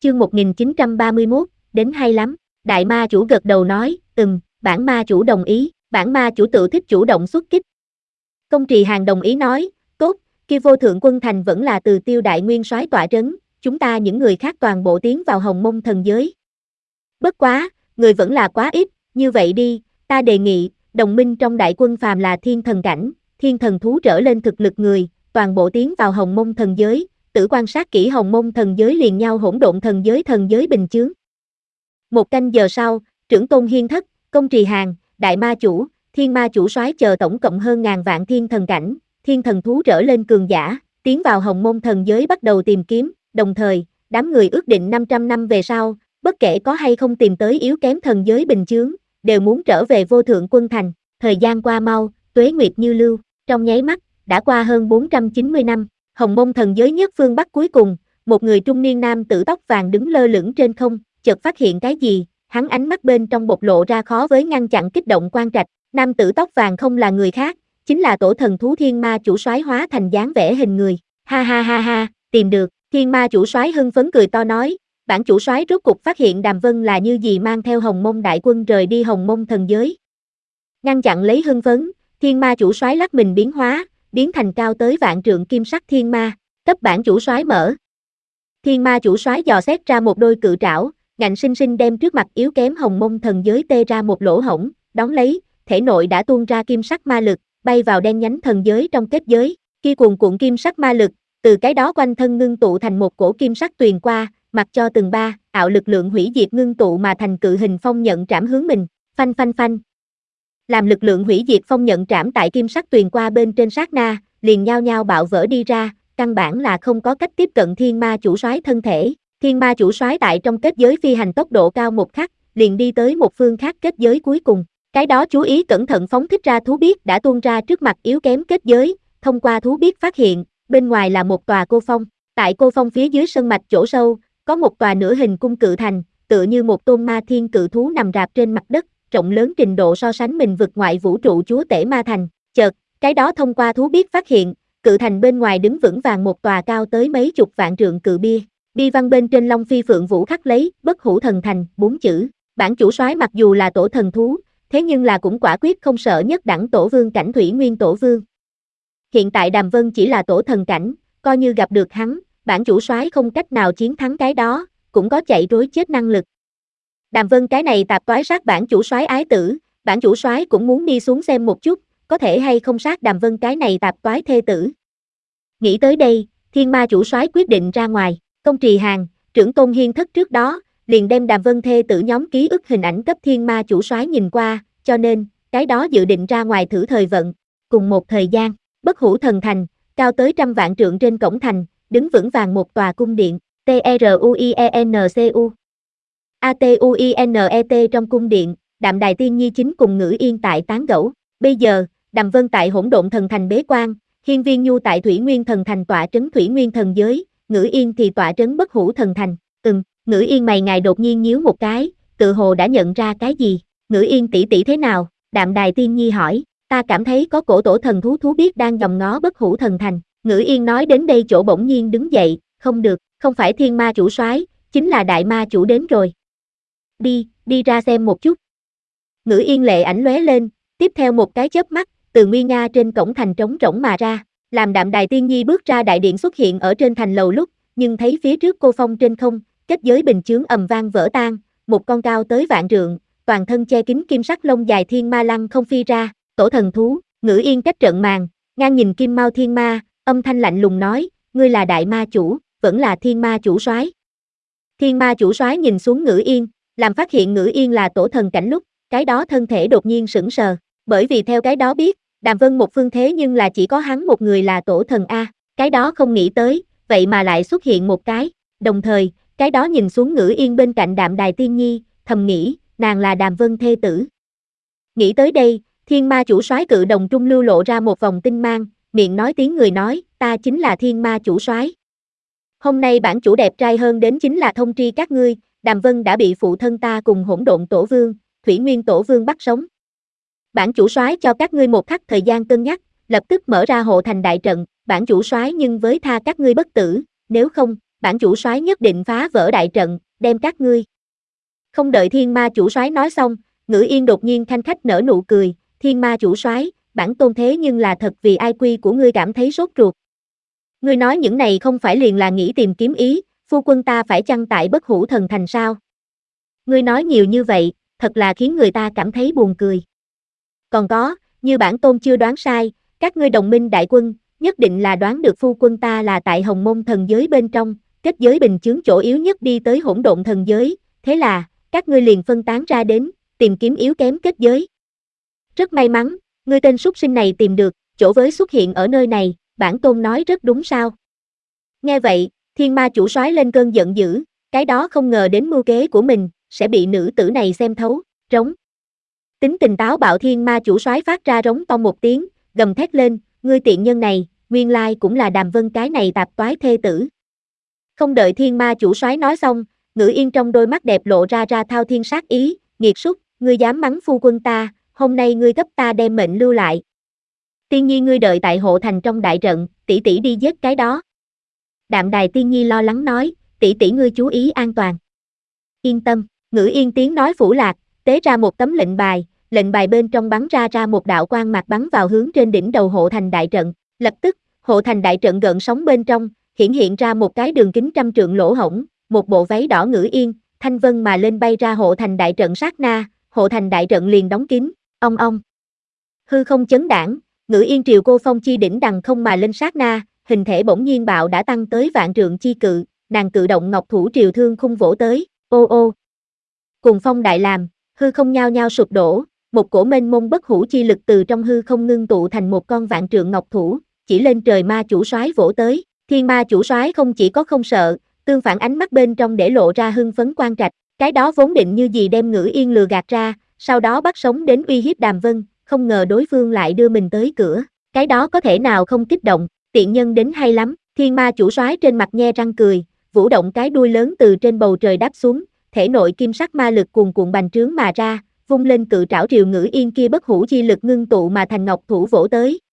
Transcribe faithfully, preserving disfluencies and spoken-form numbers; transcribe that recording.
chương một nghìn chín trăm ba mươi mốt, đến hay lắm. Đại ma chủ gật đầu nói, ừm, bản ma chủ đồng ý, bản ma chủ tự thích chủ động xuất kích. Công Trì Hàn đồng ý nói, tốt, kia vô thượng quân thành vẫn là từ Tiêu đại nguyên soái tọa trấn, chúng ta những người khác toàn bộ tiến vào Hồng Mông thần giới. Bất quá, người vẫn là quá ít, như vậy đi, ta đề nghị, đồng minh trong đại quân phàm là thiên thần cảnh, thiên thần thú trở lên thực lực người, toàn bộ tiến vào Hồng Mông thần giới, tử quan sát kỹ Hồng Mông thần giới liền nhau hỗn độn thần giới thần giới bình chướng. Một canh giờ sau, trưởng tôn hiên thất, Công Trì Hàn, đại ma chủ, thiên ma chủ soái chờ tổng cộng hơn ngàn vạn thiên thần cảnh, thiên thần thú trở lên cường giả, tiến vào Hồng Mông thần giới bắt đầu tìm kiếm, đồng thời, đám người ước định năm trăm năm về sau, bất kể có hay không tìm tới yếu kém thần giới bình chướng, đều muốn trở về vô thượng quân thành. Thời gian qua mau, tuế nguyệt như lưu, trong nháy mắt, đã qua hơn bốn trăm chín mươi năm, Hồng Mông thần giới nhất phương Bắc cuối cùng, một người trung niên nam tử tóc vàng đứng lơ lửng trên không, chợt phát hiện cái gì, hắn ánh mắt bên trong bộc lộ ra khó với ngăn chặn kích động quan trạch, nam tử tóc vàng không là người khác, chính là tổ thần thú thiên ma chủ soái hóa thành dáng vẻ hình người, ha ha ha ha, tìm được, thiên ma chủ soái hưng phấn cười to nói, bản chủ soái rốt cục phát hiện Đàm Vân là như gì mang theo Hồng Mông đại quân rời đi Hồng Mông thần giới. Ngăn chặn lấy hưng phấn, thiên ma chủ soái lắc mình biến hóa, biến thành cao tới vạn trượng kim sắc thiên ma, cấp bản chủ soái mở. Thiên ma chủ soái dò xét ra một đôi cự trảo, ngạnh sinh sinh đem trước mặt yếu kém Hồng Mông thần giới tê ra một lỗ hổng, đón lấy, thể nội đã tuôn ra kim sắc ma lực, bay vào đen nhánh thần giới trong kết giới, khi cuồn cuộn kim sắc ma lực, từ cái đó quanh thân ngưng tụ thành một cổ kim sắc tuyền qua, mặc cho từng ba, ảo lực lượng hủy diệt ngưng tụ mà thành cự hình phong nhận trảm hướng mình, phanh phanh phanh. Làm lực lượng hủy diệt phong nhận trảm tại kim sắc tuyền qua bên trên sát na, liền nhao nhao bạo vỡ đi ra, căn bản là không có cách tiếp cận thiên ma chủ soái thân thể. Thiên ma chủ soái tại trong kết giới phi hành tốc độ cao một khắc, liền đi tới một phương khác kết giới cuối cùng. Cái đó chú ý cẩn thận phóng thích ra thú biết đã tuôn ra trước mặt yếu kém kết giới, thông qua thú biết phát hiện, bên ngoài là một tòa cô phong. Tại cô phong phía dưới sơn mạch chỗ sâu, có một tòa nửa hình cung cự thành, tựa như một tôn ma thiên cự thú nằm rạp trên mặt đất, rộng lớn trình độ so sánh mình vực ngoại vũ trụ chúa tể ma thành. Chợt, cái đó thông qua thú biết phát hiện, cự thành bên ngoài đứng vững vàng một tòa cao tới mấy chục vạn trượng cự bia. Bia văn bên trên long phi phượng vũ khắc lấy, bất hủ thần thành, bốn chữ. Bản chủ soái mặc dù là tổ thần thú, thế nhưng là cũng quả quyết không sợ nhất đẳng tổ vương cảnh thủy nguyên tổ vương. Hiện tại Đàm Vân chỉ là tổ thần cảnh, coi như gặp được hắn, bản chủ soái không cách nào chiến thắng cái đó, cũng có chạy rối chết năng lực. Đàm Vân cái này tạp toái sát bản chủ soái ái tử, bản chủ soái cũng muốn đi xuống xem một chút, có thể hay không sát Đàm Vân cái này tạp toái thê tử. Nghĩ tới đây, thiên ma chủ soái quyết định ra ngoài, Công Trì Hàn, trưởng tôn hiên thất trước đó, liền đem Đàm Vân thê tử nhóm ký ức hình ảnh cấp thiên ma chủ soái nhìn qua, cho nên, cái đó dự định ra ngoài thử thời vận. Cùng một thời gian, bất hủ thần thành, cao tới trăm vạn trượng trên cổng thành, đứng vững vàng một tòa cung điện, T R U I E N C U. A T U I N E T trong cung điện, Đạm Đài Tiên Nhi chính cùng Ngữ Yên tại tán gẫu. Bây giờ, Đàm Vân tại hỗn độn thần thành bế quan, Hiên Viên Nhu tại Thủy Nguyên thần thành tọa trấn Thủy Nguyên thần giới, Ngữ Yên thì tọa trấn bất hủ thần thành. Ừm, Ngữ Yên mày ngài đột nhiên nhíu một cái, tự hồ đã nhận ra cái gì. Ngữ Yên tỷ tỷ thế nào? Đạm Đài Tiên Nhi hỏi. Ta cảm thấy có cổ tổ thần thú thú biết đang dòm ngó bất hủ thần thành. Ngữ Yên nói đến đây chỗ bỗng nhiên đứng dậy, không được, không phải thiên ma chủ soái, chính là đại ma chủ đến rồi. Đi, đi ra xem một chút. Ngữ Yên lệ ảnh lóe lên, tiếp theo một cái chớp mắt, từ nguy nga trên cổng thành trống rỗng mà ra, làm Đạm Đài Tiên Nhi bước ra đại điện xuất hiện ở trên thành lầu lúc, nhưng thấy phía trước cô phong trên không, kết giới bình chướng ầm vang vỡ tan, một con cao tới vạn trượng, toàn thân che kín kim sắc lông dài thiên ma lăng không phi ra, tổ thần thú. Ngữ Yên cách trận màn, ngang nhìn Kim Mao thiên ma, âm thanh lạnh lùng nói, ngươi là đại ma chủ, vẫn là thiên ma chủ soái. Thiên ma chủ soái nhìn xuống Ngữ Yên, làm phát hiện Ngữ Yên là tổ thần cảnh lúc, cái đó thân thể đột nhiên sững sờ, bởi vì theo cái đó biết, Đàm Vân một phương thế nhưng là chỉ có hắn một người là tổ thần A, cái đó không nghĩ tới, vậy mà lại xuất hiện một cái, đồng thời, cái đó nhìn xuống Ngữ Yên bên cạnh Đạm Đài Tiên Nhi, thầm nghĩ, nàng là Đàm Vân thê tử. Nghĩ tới đây, thiên ma chủ soái cự đồng trung lưu lộ ra một vòng tinh mang, miệng nói tiếng người nói, ta chính là thiên ma chủ soái. Hôm nay bản chủ đẹp trai hơn đến chính là thông tri các ngươi, Đàm Vân đã bị phụ thân ta cùng hỗn độn tổ vương, Thủy Nguyên tổ vương bắt sống. Bản chủ soái cho các ngươi một khắc thời gian cân nhắc, lập tức mở ra hộ thành đại trận, bản chủ soái nhưng với tha các ngươi bất tử, nếu không, bản chủ soái nhất định phá vỡ đại trận, đem các ngươi. Không đợi thiên ma chủ soái nói xong, Ngữ Yên đột nhiên khanh khách nở nụ cười, thiên ma chủ soái, bản tôn thế nhưng là thật vì ai quy của ngươi cảm thấy sốt ruột. Ngươi nói những này không phải liền là nghĩ tìm kiếm ý, phu quân ta phải chăng tại bất hủ thần thành sao? Ngươi nói nhiều như vậy, thật là khiến người ta cảm thấy buồn cười. Còn có, như bản tôn chưa đoán sai, các ngươi đồng minh đại quân, nhất định là đoán được phu quân ta là tại Hồng Môn thần giới bên trong, kết giới bình chướng chỗ yếu nhất đi tới hỗn độn thần giới, thế là, các ngươi liền phân tán ra đến, tìm kiếm yếu kém kết giới. Rất may mắn, ngươi tên súc sinh này tìm được, chỗ với xuất hiện ở nơi này, bản tôn nói rất đúng sao. Nghe vậy, thiên ma chủ soái lên cơn giận dữ, cái đó không ngờ đến mưu kế của mình, sẽ bị nữ tử này xem thấu, rống. Tính tình táo bạo thiên ma chủ soái phát ra rống to một tiếng, gầm thét lên, ngươi tiện nhân này, nguyên lai cũng là Đàm Vân cái này tạp toái thê tử. Không đợi thiên ma chủ soái nói xong, Ngữ Yên trong đôi mắt đẹp lộ ra ra thao thiên sát ý, nghiệt súc, ngươi dám mắng phu quân ta, hôm nay ngươi gấp ta đem mệnh lưu lại. Tiên nhi ngươi đợi tại hộ thành trong đại trận, tỷ tỷ đi giết cái đó. Đạm Đài Tiên nhi lo lắng nói, tỷ tỷ ngươi chú ý an toàn. Yên tâm, Ngữ Yên tiếng nói phủ lạc, tế ra một tấm lệnh bài, lệnh bài bên trong bắn ra ra một đạo quang mạc bắn vào hướng trên đỉnh đầu hộ thành đại trận, lập tức, hộ thành đại trận gợn sóng bên trong, hiển hiện ra một cái đường kính trăm trượng lỗ hổng, một bộ váy đỏ Ngữ Yên, thanh vân mà lên bay ra hộ thành đại trận sát na, hộ thành đại trận liền đóng kín, ong ong. Hư không chấn đảng, Ngữ Yên triều cô phong chi đỉnh đằng không mà lên sát na, hình thể bỗng nhiên bạo đã tăng tới vạn trượng chi cự, nàng cự động ngọc thủ triều thương khung vỗ tới, ô ô. Cùng phong đại làm, hư không nhao nhao sụp đổ, một cổ mênh mông bất hủ chi lực từ trong hư không ngưng tụ thành một con vạn trượng ngọc thủ, chỉ lên trời ma chủ soái vỗ tới, thiên ma chủ soái không chỉ có không sợ, tương phản ánh mắt bên trong để lộ ra hưng phấn quan trạch, cái đó vốn định như gì đem Ngữ Yên lừa gạt ra, sau đó bắt sống đến uy hiếp Đàm Vân, không ngờ đối phương lại đưa mình tới cửa, cái đó có thể nào không kích động, tiện nhân đến hay lắm, thiên ma chủ soái trên mặt nhe răng cười, vũ động cái đuôi lớn từ trên bầu trời đáp xuống, thể nội kim sắc ma lực cuồn cuộn bành trướng mà ra, vung lên cự trảo triều Ngữ Yên kia bất hủ chi lực ngưng tụ mà thành ngọc thủ vỗ tới,